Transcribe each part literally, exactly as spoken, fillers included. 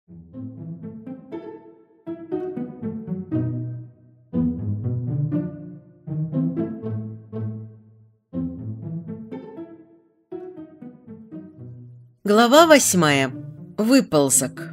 Глава восьмая. Выползок.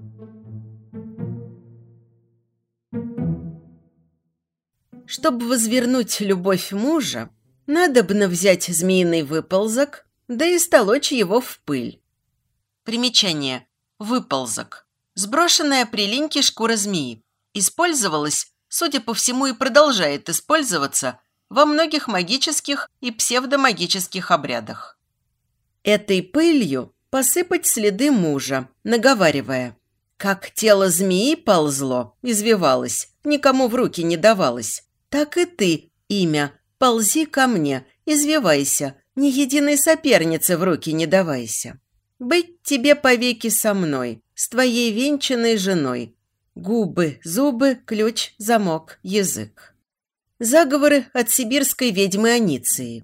Чтобы возвернуть любовь мужа, надобно взять змеиный выползок, да и столочь его в пыль. Примечание. Выползок. Сброшенная при линьке шкура змеи. Использовалась, судя по всему, и продолжает использоваться во многих магических и псевдомагических обрядах. Этой пылью посыпать следы мужа, наговаривая: как тело змеи ползло, извивалось, никому в руки не давалось, так и ты, имя, ползи ко мне, извивайся, ни единой сопернице в руки не давайся. Быть тебе повеки со мной, с твоей венчанной женой. Губы, зубы, ключ, замок, язык. Заговоры от сибирской ведьмы Аниции.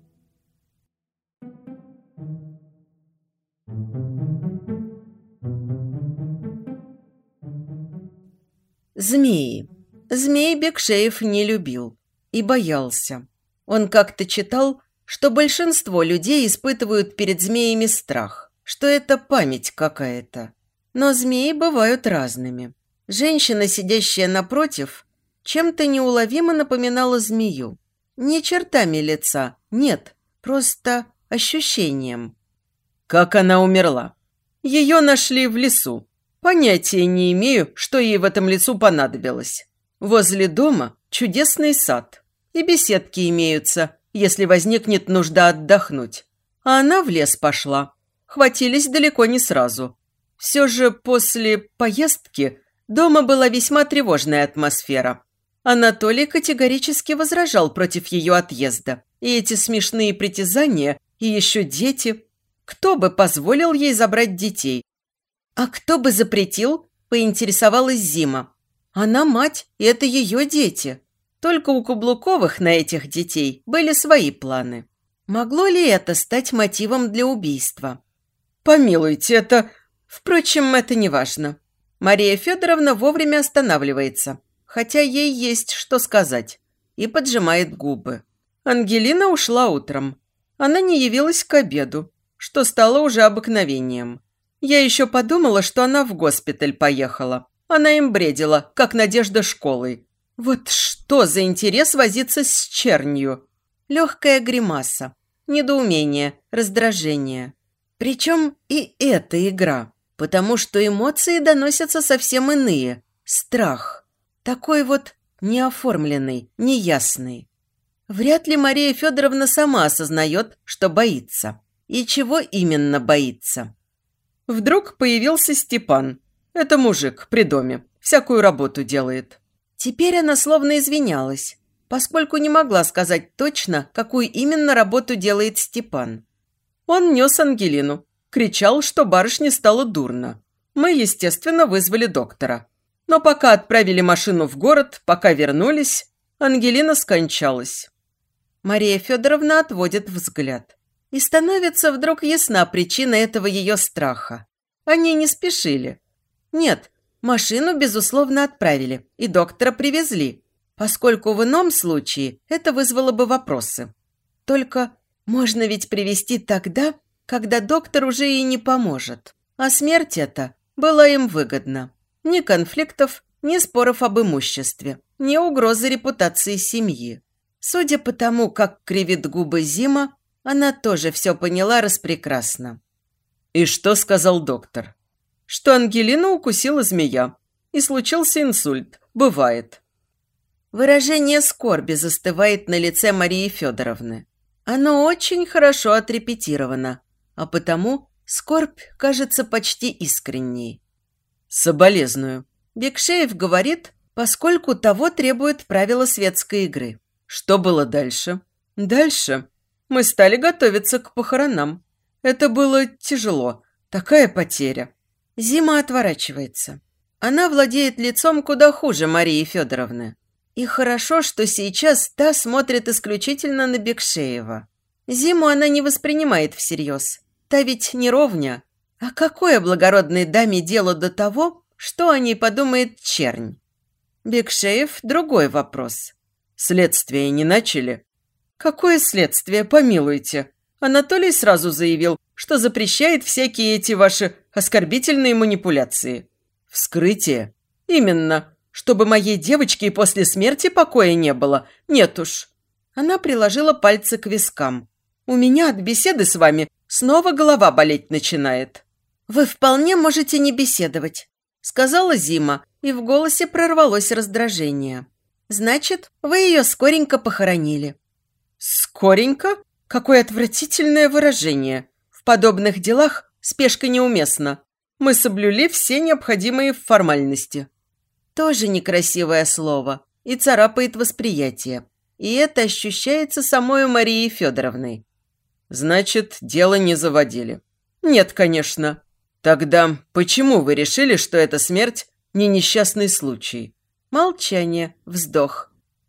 Змеи. Змей Бекшеев не любил и боялся. Он как-то читал, что большинство людей испытывают перед змеями страх, что это память какая-то. Но змеи бывают разными. Женщина, сидящая напротив, чем-то неуловимо напоминала змею. Не чертами лица, нет, просто ощущением. Как она умерла? Ее нашли в лесу. Понятия не имею, что ей в этом лесу понадобилось. Возле дома чудесный сад. И беседки имеются, если возникнет нужда отдохнуть. А она в лес пошла. Хватились далеко не сразу. Все же после поездки дома была весьма тревожная атмосфера. Анатолий категорически возражал против ее отъезда. И эти смешные притязания, и еще дети. Кто бы позволил ей забрать детей? «А кто бы запретил?» – поинтересовалась Зима. «Она мать, и это ее дети». Только у Каблуковых на этих детей были свои планы. Могло ли это стать мотивом для убийства? «Помилуйте, это...» Впрочем, это не важно. Мария Федоровна вовремя останавливается, хотя ей есть что сказать, и поджимает губы. Ангелина ушла утром. Она не явилась к обеду, что стало уже обыкновением. Я еще подумала, что она в госпиталь поехала. Она им бредила, как Надежда школой. Вот что за интерес возиться с чернью? Легкая гримаса, недоумение, раздражение. Причем и эта игра, потому что эмоции доносятся совсем иные. Страх. Такой вот неоформленный, неясный. Вряд ли Мария Федоровна сама осознает, что боится. И чего именно боится. Вдруг появился Степан. Это мужик при доме, всякую работу делает. Теперь она словно извинялась, поскольку не могла сказать точно, какую именно работу делает Степан. Он нес Ангелину, кричал, что барышне стало дурно. Мы, естественно, вызвали доктора. Но пока отправили машину в город, пока вернулись, Ангелина скончалась. Мария Федоровна отводит взгляд. И становится вдруг ясна причина этого ее страха. Они не спешили. Нет, машину, безусловно, отправили, и доктора привезли, поскольку в ином случае это вызвало бы вопросы. Только можно ведь привезти тогда, когда доктор уже и не поможет. А смерть эта была им выгодна. Ни конфликтов, ни споров об имуществе, ни угрозы репутации семьи. Судя по тому, как кривит губы Зима, она тоже все поняла распрекрасно. И что сказал доктор? Что Ангелину укусила змея. И случился инсульт. Бывает. Выражение скорби застывает на лице Марии Федоровны. Оно очень хорошо отрепетировано, а потому скорбь кажется почти искренней. Соболезную. Бекшеев говорит, поскольку того требует правила светской игры. Что было дальше? Дальше мы стали готовиться к похоронам. Это было тяжело. Такая потеря. Зима отворачивается. Она владеет лицом куда хуже Марии Федоровны. И хорошо, что сейчас та смотрит исключительно на Бекшеева. Зиму она не воспринимает всерьез. Та ведь не ровня. А какое благородной даме дело до того, Что о ней подумает чернь? Бекшеев – другой вопрос. Следствие не начали? Какое следствие, помилуйте? Анатолий сразу заявил, что запрещает всякие эти ваши оскорбительные манипуляции. Вскрытие? Именно. Чтобы моей девочке и после смерти покоя не было. Нет уж. Она приложила пальцы к вискам. У меня от беседы с вами снова голова болеть начинает. Вы вполне можете не беседовать, сказала Зима, и в голосе прорвалось раздражение. Значит, вы ее скоренько похоронили. Скоренько? Какое отвратительное выражение. В подобных делах спешка неуместна. Мы соблюли все необходимые формальности. Тоже некрасивое слово и царапает восприятие. И это ощущается самой Марией Федоровной. Значит, дело не заводили? Нет, конечно. Тогда почему вы решили, что эта смерть не несчастный случай? Молчание, вздох.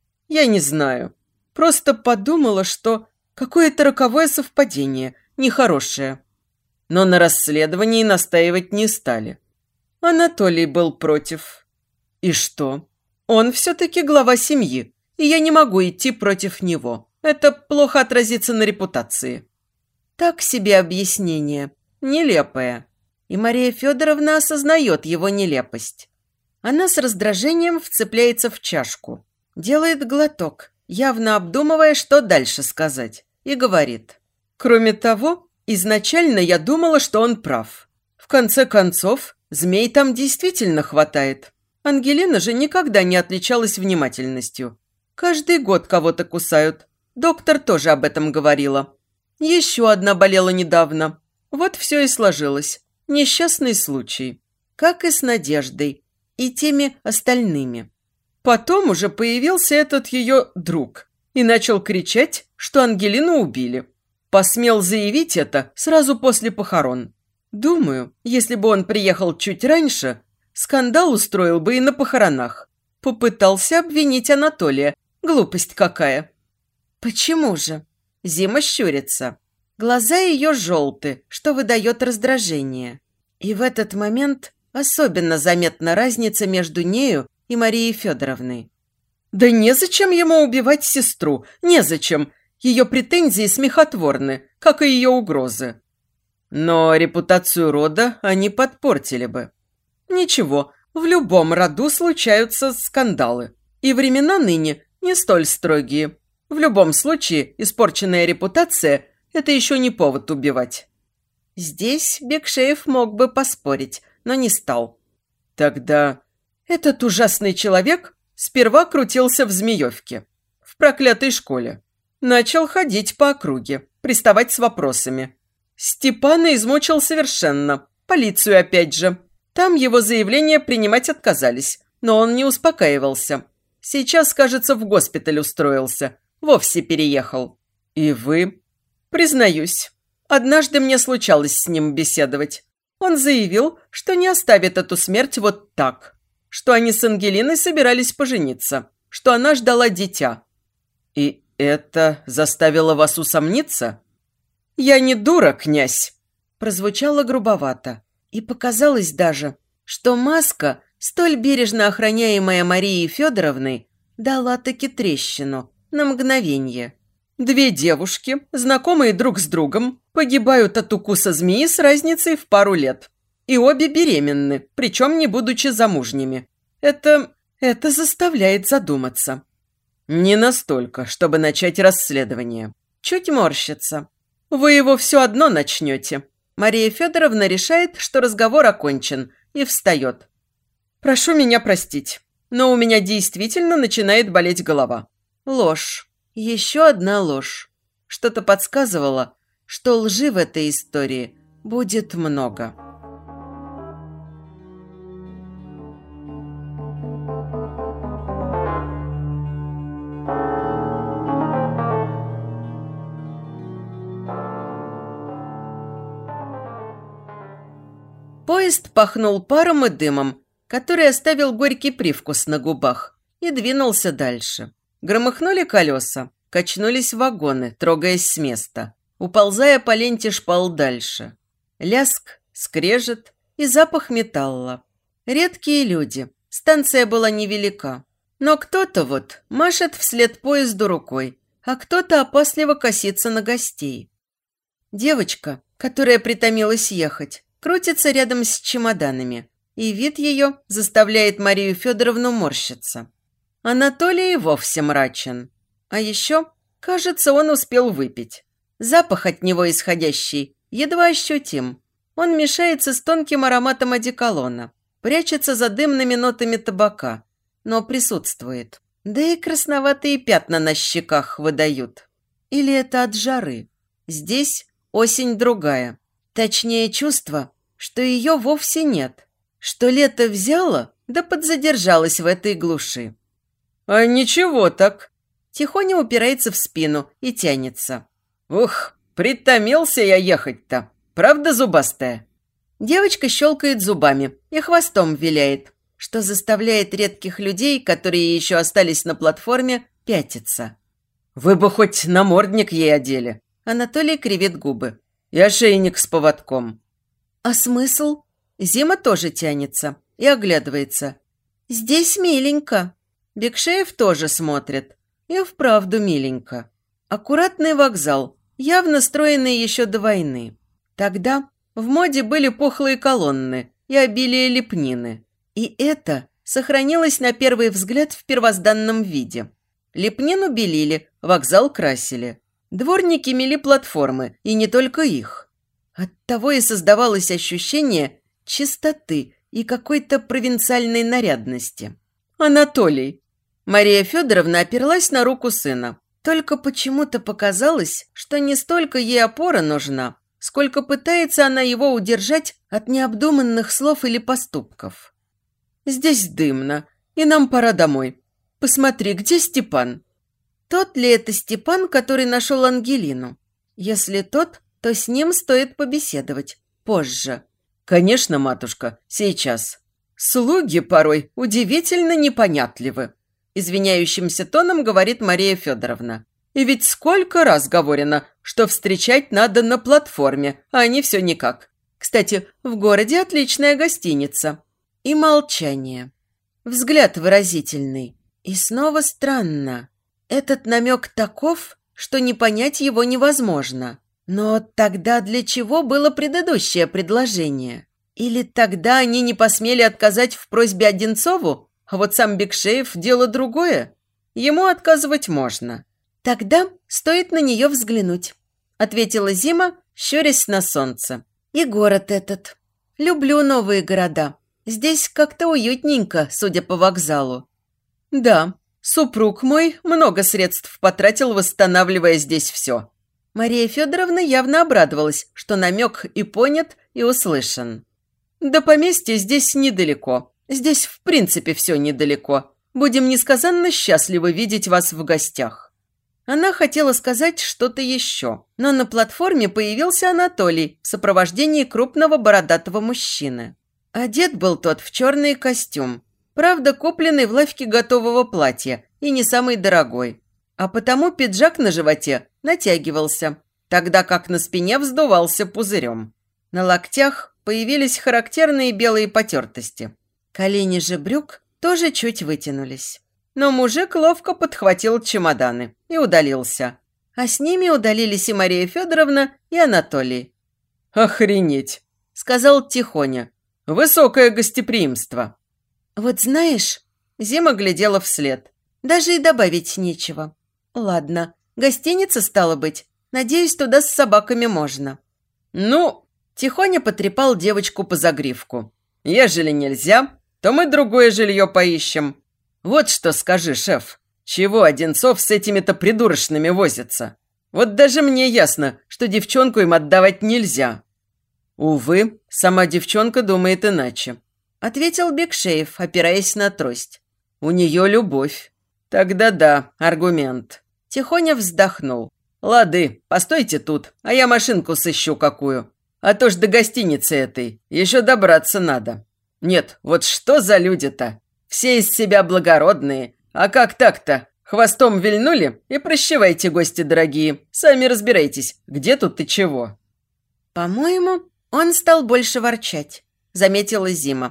Я не знаю. Просто подумала, что какое-то роковое совпадение, нехорошее. Но на расследовании настаивать не стали. Анатолий был против. И что? Он все-таки глава семьи, и я не могу идти против него. Это плохо отразится на репутации. Так себе объяснение. Нелепое. И Мария Федоровна осознает его нелепость. Она с раздражением вцепляется в чашку. Делает глоток, явно обдумывая, что дальше сказать. И говорит. Кроме того, изначально я думала, что он прав. В конце концов, змей там действительно хватает. Ангелина же никогда не отличалась внимательностью. Каждый год кого-то кусают. Доктор тоже об этом говорила. Еще одна болела недавно. Вот все и сложилось. Несчастный случай. Как и с Надеждой. И теми остальными. Потом уже появился этот ее друг. И начал кричать, что Ангелину убили. Посмел заявить это сразу после похорон. Думаю, если бы он приехал чуть раньше, скандал устроил бы и на похоронах. Попытался обвинить Анатолия. Глупость какая. Почему же? Зима щурится. Глаза ее желты, что выдает раздражение. И в этот момент особенно заметна разница между нею и Марией Федоровной. Да незачем ему убивать сестру, незачем. Ее претензии смехотворны, как и ее угрозы. Но репутацию рода они подпортили бы. Ничего, в любом роду случаются скандалы. И времена ныне не столь строгие. В любом случае, испорченная репутация – это еще не повод убивать. Здесь Бекшеев мог бы поспорить, но не стал. Тогда этот ужасный человек сперва крутился в Змеевке, в проклятой школе. Начал ходить по округе, приставать с вопросами. Степана измучил совершенно, полицию опять же. Там его заявление принимать отказались, но он не успокаивался. Сейчас, кажется, в госпиталь устроился, вовсе переехал. И вы? Признаюсь, однажды мне случалось с ним беседовать. Он заявил, что не оставит эту смерть вот так, что они с Ангелиной собирались пожениться, что она ждала дитя. И это заставило вас усомниться? «Я не дура, князь!» прозвучало грубовато. И показалось даже, что маска, столь бережно охраняемая Марией Федоровной, дала таки трещину на мгновенье. Две девушки, знакомые друг с другом, погибают от укуса змеи с разницей в пару лет. И обе беременны, причем не будучи замужними. Это... это заставляет задуматься. Не настолько, чтобы начать расследование. Чуть морщится. Вы его все одно начнете. Мария Федоровна решает, что разговор окончен, и встает. Прошу меня простить, но у меня действительно начинает болеть голова. Ложь. Еще одна ложь. Что-то подсказывало, что лжи в этой истории будет много. Поезд пахнул паром и дымом, который оставил горький привкус на губах, и двинулся дальше. Громыхнули колеса, качнулись вагоны, трогаясь с места, уползая по ленте шпал дальше. Ляск, скрежет и запах металла. Редкие люди. Станция была невелика. Но кто-то вот машет вслед поезду рукой, а кто-то опасливо косится на гостей. Девочка, которая притомилась ехать, крутится рядом с чемоданами, и вид ее заставляет Марию Федоровну морщиться. Анатолий и вовсе мрачен. А еще, кажется, он успел выпить. Запах от него исходящий едва ощутим. Он мешается с тонким ароматом одеколона, прячется за дымными нотами табака, но присутствует. Да и красноватые пятна на щеках выдают. Или это от жары? Здесь осень другая. Точнее, чувство, что ее вовсе нет. Что лето взяло, да подзадержалось в этой глуши. «А ничего так». Тихоня упирается в спину и тянется. «Ух, притомился я ехать-то. Правда зубастая?» Девочка щелкает зубами и хвостом виляет, что заставляет редких людей, которые еще остались на платформе, пятиться. «Вы бы хоть намордник ей одели». Анатолий кривит губы. «И ошейник с поводком». «А смысл?» Зима тоже тянется и оглядывается. «Здесь миленько». Бекшеев тоже смотрит. И вправду миленько. Аккуратный вокзал, явно стройный еще до войны. Тогда в моде были пухлые колонны и обилие лепнины. И это сохранилось на первый взгляд в первозданном виде. Лепнину белили, вокзал красили. Дворники мели платформы, и не только их. Оттого и создавалось ощущение чистоты и какой-то провинциальной нарядности. «Анатолий!» Мария Федоровна оперлась на руку сына. Только почему-то показалось, что не столько ей опора нужна, сколько пытается она его удержать от необдуманных слов или поступков. «Здесь дымно, и нам пора домой. Посмотри, где Степан?» Тот ли это Степан, который нашел Ангелину? Если тот, то с ним стоит побеседовать. Позже. «Конечно, матушка, сейчас. Слуги порой удивительно непонятливы», извиняющимся тоном говорит Мария Федоровна. «И ведь сколько раз говорено, что встречать надо на платформе, а они все никак. Кстати, в городе отличная гостиница». И молчание. Взгляд выразительный. И снова странно. Этот намек таков, что не понять его невозможно. Но тогда для чего было предыдущее предложение? Или тогда они не посмели отказать в просьбе Одинцову? А вот сам Бекшеев – дело другое. Ему отказывать можно. Тогда стоит на нее взглянуть, ответила Зима, щурясь на солнце. И город этот. Люблю новые города. Здесь как-то уютненько, судя по вокзалу. Да, супруг мой много средств потратил, восстанавливая здесь все. Мария Федоровна явно обрадовалась, что намек и понят, и услышан. До поместья здесь недалеко. Здесь, в принципе, все недалеко. Будем несказанно счастливы видеть вас в гостях». Она хотела сказать что-то еще, но на платформе появился Анатолий в сопровождении крупного бородатого мужчины. Одет был тот в черный костюм, правда, купленный в лавке готового платья и не самый дорогой. А потому пиджак на животе натягивался, тогда как на спине вздувался пузырем. На локтях появились характерные белые потертости. Колени же брюк тоже чуть вытянулись. Но мужик ловко подхватил чемоданы и удалился. А с ними удалились и Мария Федоровна, и Анатолий. «Охренеть!» – сказал Тихоня. «Высокое гостеприимство!» «Вот знаешь...» – Зима глядела вслед. «Даже и добавить нечего. Ладно, гостиница стала быть. Надеюсь, туда с собаками можно». «Ну...» – Тихоня потрепал девочку по загривку. «Ежели нельзя, то мы другое жилье поищем. Вот что скажи, шеф, чего Одинцов с этими-то придурочными возится? Вот даже мне ясно, что девчонку им отдавать нельзя». «Увы, сама девчонка думает иначе», – ответил Бекшеев, опираясь на трость. «У нее любовь». «Тогда да, аргумент». Тихоня вздохнул. «Лады, постойте тут, а я машинку сыщу какую. А то ж до гостиницы этой еще добраться надо». Нет, вот что за люди-то? Все из себя благородные. А как так-то? Хвостом вильнули и прощавайте, гости дорогие. Сами разбирайтесь, где тут и чего. По-моему, он стал больше ворчать, заметила Зима.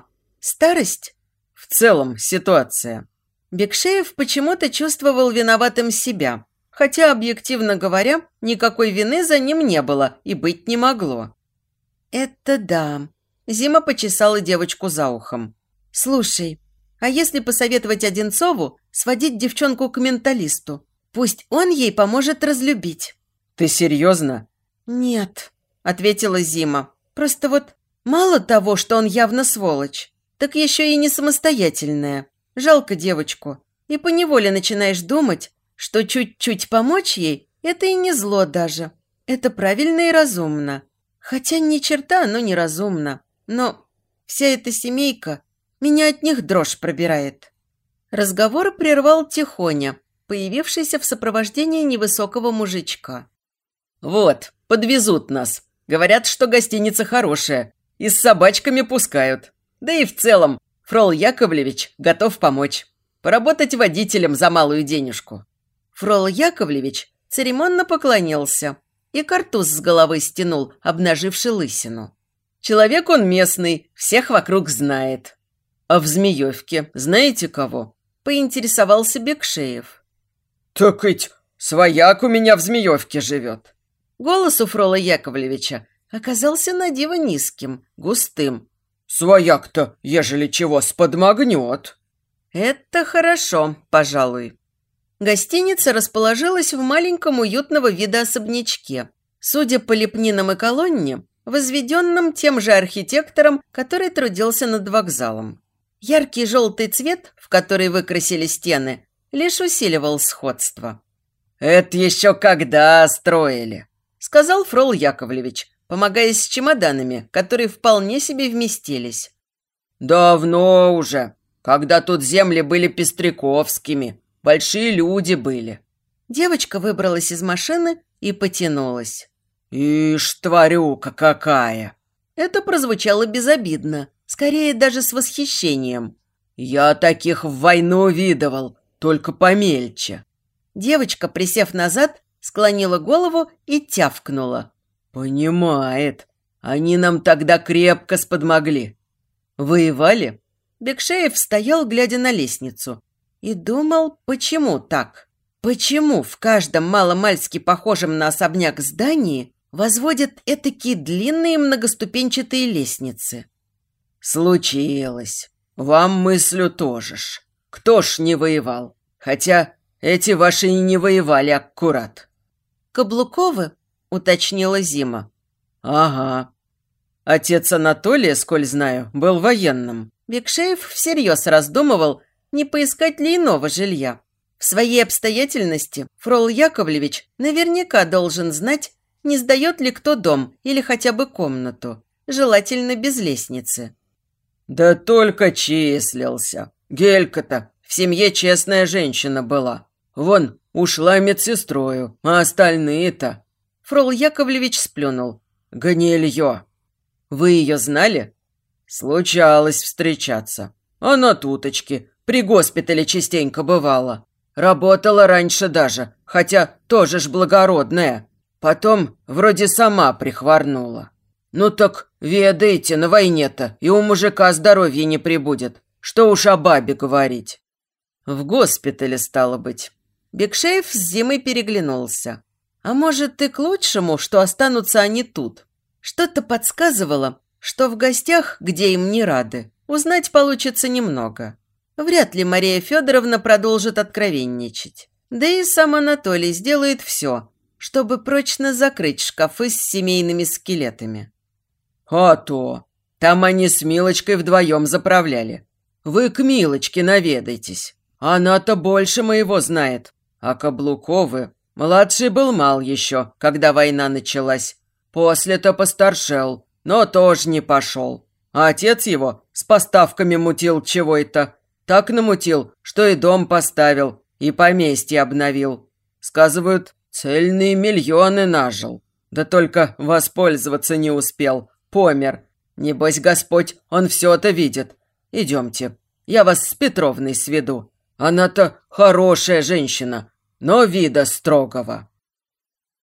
Старость? В целом ситуация. Бекшеев почему-то чувствовал виноватым себя, хотя, объективно говоря, никакой вины за ним не было и быть не могло. «Это да». Зима почесала девочку за ухом. «Слушай, а если посоветовать Одинцову сводить девчонку к менталисту? Пусть он ей поможет разлюбить». «Ты серьезно?» «Нет», – ответила Зима. «Просто вот мало того, что он явно сволочь, так еще и не самостоятельная. Жалко девочку. И поневоле начинаешь думать, что чуть-чуть помочь ей – это и не зло даже. Это правильно и разумно. Хотя ни черта оно не разумно. Но вся эта семейка, меня от них дрожь пробирает». Разговор прервал Тихоня, появившийся в сопровождении невысокого мужичка. «Вот, подвезут нас. Говорят, что гостиница хорошая. И с собачками пускают. Да и в целом, Фрол Яковлевич готов помочь. Поработать водителем за малую денежку». Фрол Яковлевич церемонно поклонился и картуз с головы стянул, обнаживши лысину. Человек он местный, всех вокруг знает. А в Змеевке знаете кого? Поинтересовался Бекшеев. Так ведь свояк у меня в Змеевке живет. Голос у Фрола Яковлевича оказался на диво низким, густым. Свояк-то, ежели чего, сподмогнет. Это хорошо, пожалуй. Гостиница расположилась в маленьком уютного вида особнячке. Судя по лепнинам и колонне, возведенном тем же архитектором, который трудился над вокзалом. Яркий желтый цвет, в который выкрасили стены, лишь усиливал сходство. «Это еще когда строили?» – сказал Фрол Яковлевич, помогая с чемоданами, которые вполне себе вместились. «Давно уже, когда тут земли были пестряковскими, большие люди были». Девочка выбралась из машины и потянулась. «Ишь, тварюка какая!» Это прозвучало безобидно, скорее даже с восхищением. «Я таких в войну видывал, только помельче». Девочка, присев назад, склонила голову и тявкнула. «Понимает. Они нам тогда крепко сподмогли». «Воевали?» Бекшеев стоял, глядя на лестницу, и думал, почему так? Почему в каждом маломальски похожем на особняк здании возводят этакие длинные многоступенчатые лестницы? «Случилось. Вам мыслю тоже ж. Кто ж не воевал? Хотя эти ваши и не воевали аккурат». «Каблуковы?» – уточнила Зима. «Ага. Отец Анатолия, сколь знаю, был военным». Бекшеев всерьез раздумывал, не поискать ли иного жилья. В своей обстоятельности Фрол Яковлевич наверняка должен знать, не сдает ли кто дом или хотя бы комнату, желательно без лестницы. «Да только числился. Гелька-то в семье честная женщина была. Вон, ушла медсестрою, а остальные-то...» Фрол Яковлевич сплюнул. «Гнилье. Вы ее знали?» «Случалось встречаться. Она туточки, при госпитале частенько бывала. Работала раньше даже, хотя тоже ж благородная. Потом вроде сама прихворнула. Ну так, ведаете, на войне-то и у мужика здоровья не прибудет. Что уж о бабе говорить». «В госпитале, стало быть». Бекшеев с Зимой переглянулся. А может, и к лучшему, что останутся они тут. Что-то подсказывало, что в гостях, где им не рады, узнать получится немного. Вряд ли Мария Федоровна продолжит откровенничать. Да и сам Анатолий сделает все, чтобы прочно закрыть шкафы с семейными скелетами. «А то! Там они с Милочкой вдвоем заправляли. Вы к Милочке наведайтесь. Она-то больше моего знает. А Каблуковы... Младший был мал еще, когда война началась. После-то постаршел, но тоже не пошел. А отец его с поставками мутил чего-то. Так намутил, что и дом поставил, и поместье обновил. Сказывают, цельные миллионы нажил. Да только воспользоваться не успел, помер. Небось, Господь, он все-то видит. Идемте, я вас с Петровной сведу. Она-то хорошая женщина, но вида строгого».